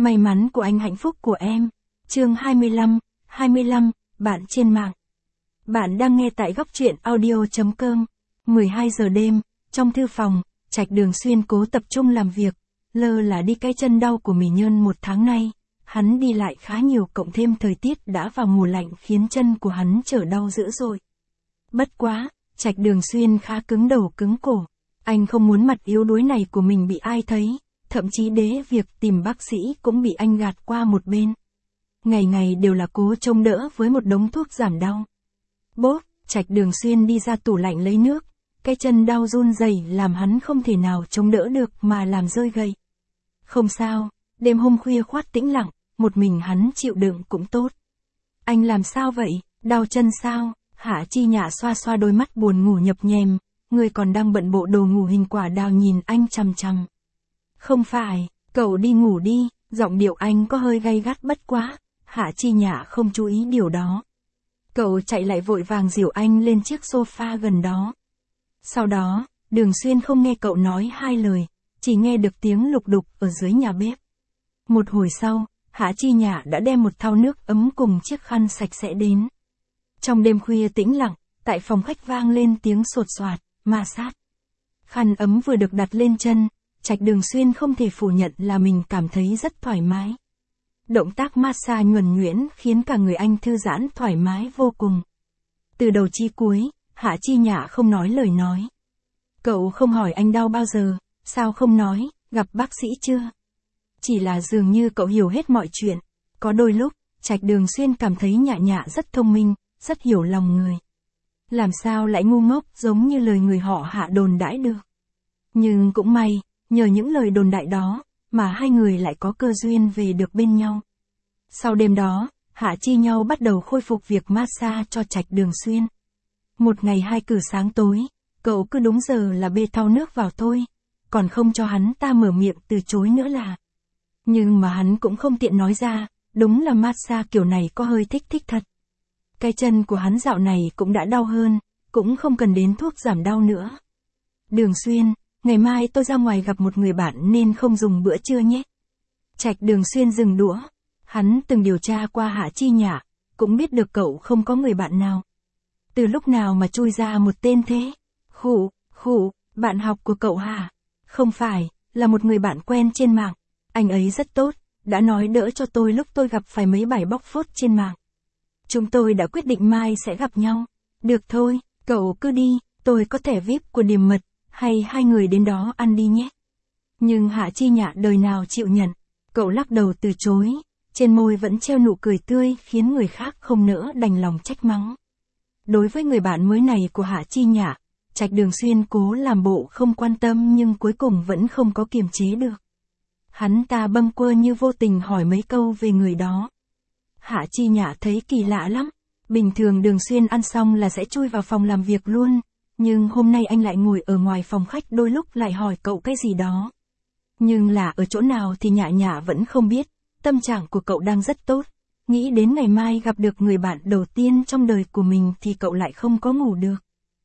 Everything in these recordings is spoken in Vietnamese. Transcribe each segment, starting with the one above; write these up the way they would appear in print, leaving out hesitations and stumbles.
May mắn của anh, hạnh phúc của em. Chương 25, bạn trên mạng. Bạn đang nghe tại góc truyện audio.com. 12 giờ đêm, trong thư phòng, Trạch Đường Xuyên cố tập trung làm việc, lơ là đi cái chân đau của Mỹ Nhân một tháng nay. Hắn đi lại khá nhiều, cộng thêm thời tiết đã vào mùa lạnh khiến chân của hắn trở đau dữ dội. Bất quá, Trạch Đường Xuyên khá cứng đầu cứng cổ. Anh không muốn mặt yếu đuối này của mình bị ai thấy, thậm chí việc tìm bác sĩ cũng bị anh gạt qua một bên. Ngày ngày đều là cố trông đỡ với một đống thuốc giảm đau. Bốp, Trạch Đường Xuyên đi ra tủ lạnh lấy nước, cái chân đau run rẩy làm hắn không thể nào chống đỡ được mà làm rơi gậy. Không sao, đêm hôm khuya khoắt tĩnh lặng, một mình hắn chịu đựng cũng tốt. Anh làm sao vậy, đau chân sao? Hạ Chi Nhạ xoa xoa đôi mắt buồn ngủ nhập nhèm, người còn đang bận bộ đồ ngủ hình quả đào nhìn anh chằm chằm. Không phải, cậu đi ngủ đi, giọng điệu anh có hơi gay gắt bất quá. Hạ Chi Nhạ không chú ý điều đó. Cậu chạy lại vội vàng dìu anh lên chiếc sofa gần đó. Sau đó, Đường Xuyên không nghe cậu nói hai lời, chỉ nghe được tiếng lục đục ở dưới nhà bếp. Một hồi sau, Hạ Chi Nhạ đã đem một thau nước ấm cùng chiếc khăn sạch sẽ đến. Trong đêm khuya tĩnh lặng, tại phòng khách vang lên tiếng sột soạt, ma sát. Khăn ấm vừa được đặt lên chân, Trạch Đường Xuyên không thể phủ nhận là mình cảm thấy rất thoải mái. Động tác massage nhuần nhuyễn khiến cả người anh thư giãn thoải mái vô cùng. Từ đầu chí cuối, Hạ Chi Nhạ không nói lời nói. Cậu không hỏi anh đau bao giờ, sao không nói, gặp bác sĩ chưa? Chỉ là dường như cậu hiểu hết mọi chuyện. Có đôi lúc, Trạch Đường Xuyên cảm thấy Nhạ Nhạ rất thông minh, rất hiểu lòng người. Làm sao lại ngu ngốc giống như lời người họ Hạ đồn đãi được. Nhưng cũng may, nhờ những lời đồn đại đó, mà hai người lại có cơ duyên về được bên nhau. Sau đêm đó, Hạ Chi Nhau bắt đầu khôi phục việc massage cho Trạch Đường Xuyên. Một ngày hai cử sáng tối, cậu cứ đúng giờ là bê thau nước vào thôi, còn không cho hắn ta mở miệng từ chối nữa là. Nhưng mà hắn cũng không tiện nói ra, đúng là massage kiểu này có hơi thích thật. Cái chân của hắn dạo này cũng đã đau hơn, cũng không cần đến thuốc giảm đau nữa. Đường Xuyên, ngày mai tôi ra ngoài gặp một người bạn nên không dùng bữa trưa nhé. Trạch Đường Xuyên dừng đũa. Hắn từng điều tra qua Hạ Chi Nhạ, cũng biết được cậu không có người bạn nào. Từ lúc nào mà chui ra một tên thế? Khụ, bạn học của cậu hả? Không phải, là một người bạn quen trên mạng. Anh ấy rất tốt, đã nói đỡ cho tôi lúc tôi gặp phải mấy bài bóc phốt trên mạng. Chúng tôi đã quyết định mai sẽ gặp nhau. Được thôi, cậu cứ đi, tôi có thẻ VIP của Điềm Mật, hay hai người đến đó ăn đi nhé. Nhưng Hạ Chi Nhạ đời nào chịu nhận, cậu lắc đầu từ chối, trên môi vẫn treo nụ cười tươi khiến người khác không nỡ đành lòng trách mắng. Đối với người bạn mới này của Hạ Chi Nhạ, Trạch Đường Xuyên cố làm bộ không quan tâm nhưng cuối cùng vẫn không có kiềm chế được. Hắn ta bâng quơ như vô tình hỏi mấy câu về người đó. Hạ Chi Nhạ thấy kỳ lạ lắm, bình thường Đường Xuyên ăn xong là sẽ chui vào phòng làm việc luôn. Nhưng hôm nay anh lại ngồi ở ngoài phòng khách, đôi lúc lại hỏi cậu cái gì đó. Nhưng là ở chỗ nào thì Nhạ Nhạ vẫn không biết, tâm trạng của cậu đang rất tốt. Nghĩ đến ngày mai gặp được người bạn đầu tiên trong đời của mình thì cậu lại không có ngủ được.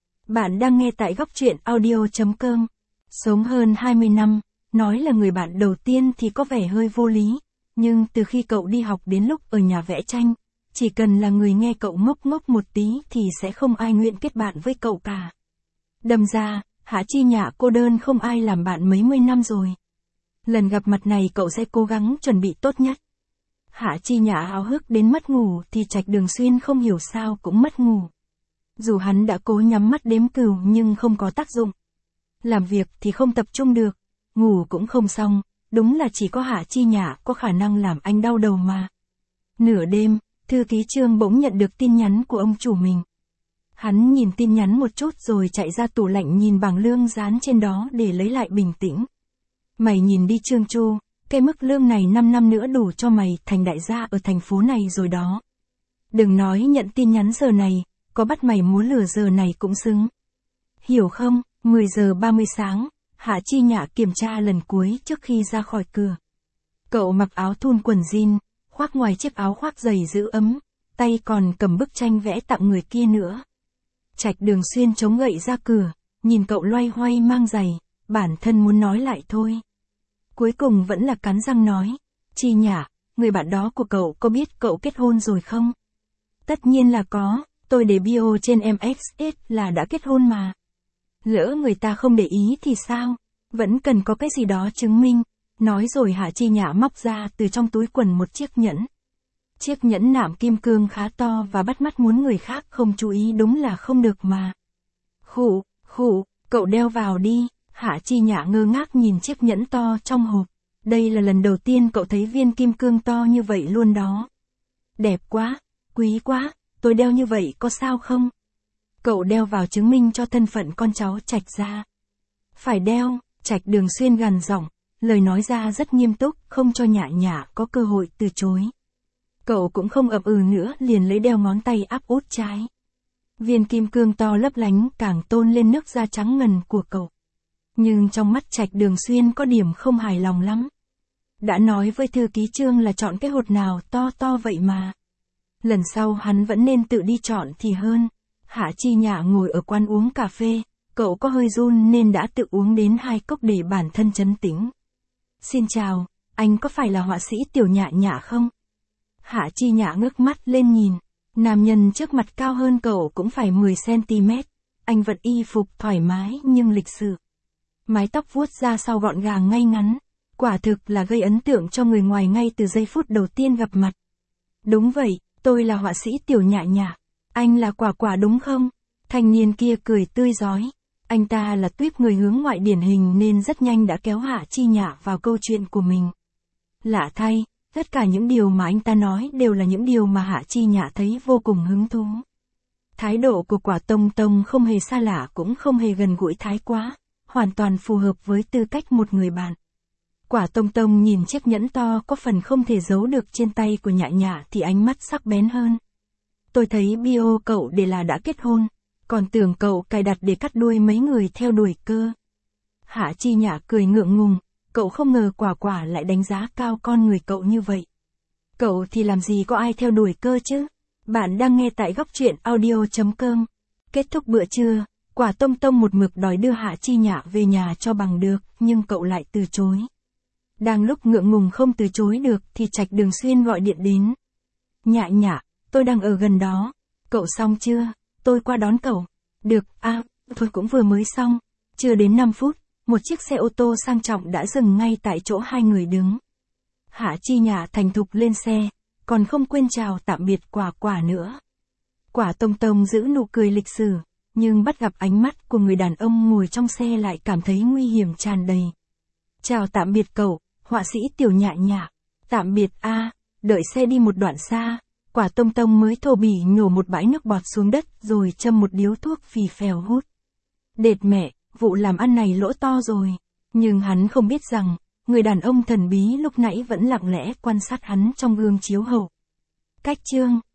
Bạn đang nghe tại góc truyện audio.com. Sống hơn 20 năm, nói là người bạn đầu tiên thì có vẻ hơi vô lý. Nhưng từ khi cậu đi học đến lúc ở nhà vẽ tranh, chỉ cần là người nghe cậu ngốc ngốc một tí thì sẽ không ai nguyện kết bạn với cậu cả. Đâm ra, Hạ Chi Nhạ cô đơn không ai làm bạn mấy mươi năm rồi. Lần gặp mặt này cậu sẽ cố gắng chuẩn bị tốt nhất. Hạ Chi Nhạ háo hức đến mất ngủ thì Trạch Đường Xuyên không hiểu sao cũng mất ngủ. Dù hắn đã cố nhắm mắt đếm cừu nhưng không có tác dụng. Làm việc thì không tập trung được, ngủ cũng không xong, đúng là chỉ có Hạ Chi Nhạ có khả năng làm anh đau đầu mà. Nửa đêm, thư ký Trương bỗng nhận được tin nhắn của ông chủ mình. Hắn nhìn tin nhắn một chút rồi chạy ra tủ lạnh nhìn bảng lương dán trên đó để lấy lại bình tĩnh. Mày nhìn đi Trương Chu, cái mức lương này 5 năm nữa đủ cho mày thành đại gia ở thành phố này rồi đó. Đừng nói nhận tin nhắn giờ này, có bắt mày múa lửa giờ này cũng xứng. Hiểu không? 10 giờ 30 sáng, Hạ Chi Nhạ kiểm tra lần cuối trước khi ra khỏi cửa. Cậu mặc áo thun quần jean, khoác ngoài chiếc áo khoác dày giữ ấm, tay còn cầm bức tranh vẽ tặng người kia nữa. Trạch Đường Xuyên chống gậy ra cửa, nhìn cậu loay hoay mang giày, bản thân muốn nói lại thôi. Cuối cùng vẫn là cắn răng nói, Chi Nhã, người bạn đó của cậu có biết cậu kết hôn rồi không? Tất nhiên là có, tôi để bio trên MXS là đã kết hôn mà. Lỡ người ta không để ý thì sao? Vẫn cần có cái gì đó chứng minh. Nói rồi Hạ Chi Nhã móc ra từ trong túi quần một chiếc nhẫn. Chiếc nhẫn nạm kim cương khá to và bắt mắt, muốn người khác không chú ý đúng là không được mà. Khụ, cậu đeo vào đi. Hạ Chi Nhã ngơ ngác nhìn chiếc nhẫn to trong hộp. Đây là lần đầu tiên cậu thấy viên kim cương to như vậy luôn đó. Đẹp quá, quý quá, tôi đeo như vậy có sao không? Cậu đeo vào chứng minh cho thân phận con cháu Trạch gia. Phải đeo, Trạch Đường Xuyên gằn giọng, lời nói ra rất nghiêm túc, không cho Nhã Nhã có cơ hội từ chối. Cậu cũng không ậm ừ nữa, liền lấy đeo ngón tay áp út trái. Viên kim cương to lấp lánh càng tôn lên nước da trắng ngần của cậu. Nhưng trong mắt Trạch Đường Xuyên có điểm không hài lòng lắm. Đã nói với thư ký Trương là chọn cái hột nào to vậy mà. Lần sau hắn vẫn nên tự đi chọn thì hơn. Hạ Chi Nhã ngồi ở quán uống cà phê, cậu có hơi run nên đã tự uống đến 2 cốc để bản thân trấn tĩnh. Xin chào, anh có phải là họa sĩ Tiểu Nhã Nhã không? Hạ Chi Nhã ngước mắt lên nhìn, nam nhân trước mặt cao hơn cậu cũng phải 10cm, anh vẫn y phục thoải mái nhưng lịch sự. Mái tóc vuốt ra sau gọn gàng ngay ngắn, quả thực là gây ấn tượng cho người ngoài ngay từ giây phút đầu tiên gặp mặt. Đúng vậy, tôi là họa sĩ Tiểu Nhã Nhã, anh là Quả Quả đúng không? Thanh niên kia cười tươi rói. Anh ta là tuýp người hướng ngoại điển hình nên rất nhanh đã kéo Hạ Chi Nhã vào câu chuyện của mình. Lạ thay, tất cả những điều mà anh ta nói đều là những điều mà Hạ Chi Nhã thấy vô cùng hứng thú. Thái độ của Quả Tông Tông không hề xa lạ cũng không hề gần gũi thái quá, hoàn toàn phù hợp với tư cách một người bạn. Quả Tông Tông nhìn chiếc nhẫn to có phần không thể giấu được trên tay của Nhã Nhã thì ánh mắt sắc bén hơn. Tôi thấy bio cậu để là đã kết hôn, còn tưởng cậu cài đặt để cắt đuôi mấy người theo đuổi cơ. Hạ Chi Nhã cười ngượng ngùng, cậu không ngờ Quả Quả lại đánh giá cao con người cậu như vậy. Cậu thì làm gì có ai theo đuổi cơ chứ? Bạn đang nghe tại Góc Truyện Audio.com. Kết thúc bữa trưa, Quả Tông Tông một mực đòi đưa Hạ Chi Nhã về nhà cho bằng được, nhưng cậu lại từ chối. Đang lúc ngượng ngùng không từ chối được thì Trạch Đường Xuyên gọi điện đến. Nhã Nhã, tôi đang ở gần đó. Cậu xong chưa? Tôi qua đón cậu. Được, tôi cũng vừa mới xong. Chưa đến 5 phút, một chiếc xe ô tô sang trọng đã dừng ngay tại chỗ hai người đứng. Hạ Chi Nhã thành thục lên xe, còn không quên chào tạm biệt Quả Quả nữa. Quả Tông Tông giữ nụ cười lịch sử, nhưng bắt gặp ánh mắt của người đàn ông ngồi trong xe lại cảm thấy nguy hiểm tràn đầy. Chào tạm biệt cậu, họa sĩ Tiểu Nhã Nhã. Tạm biệt đợi xe đi một đoạn xa. Quả Tông Tông mới thô bỉ nhổ một bãi nước bọt xuống đất rồi châm một điếu thuốc phì phèo hút. Đệt mẹ, vụ làm ăn này lỗ to rồi. Nhưng hắn không biết rằng, người đàn ông thần bí lúc nãy vẫn lặng lẽ quan sát hắn trong gương chiếu hậu. Cách chương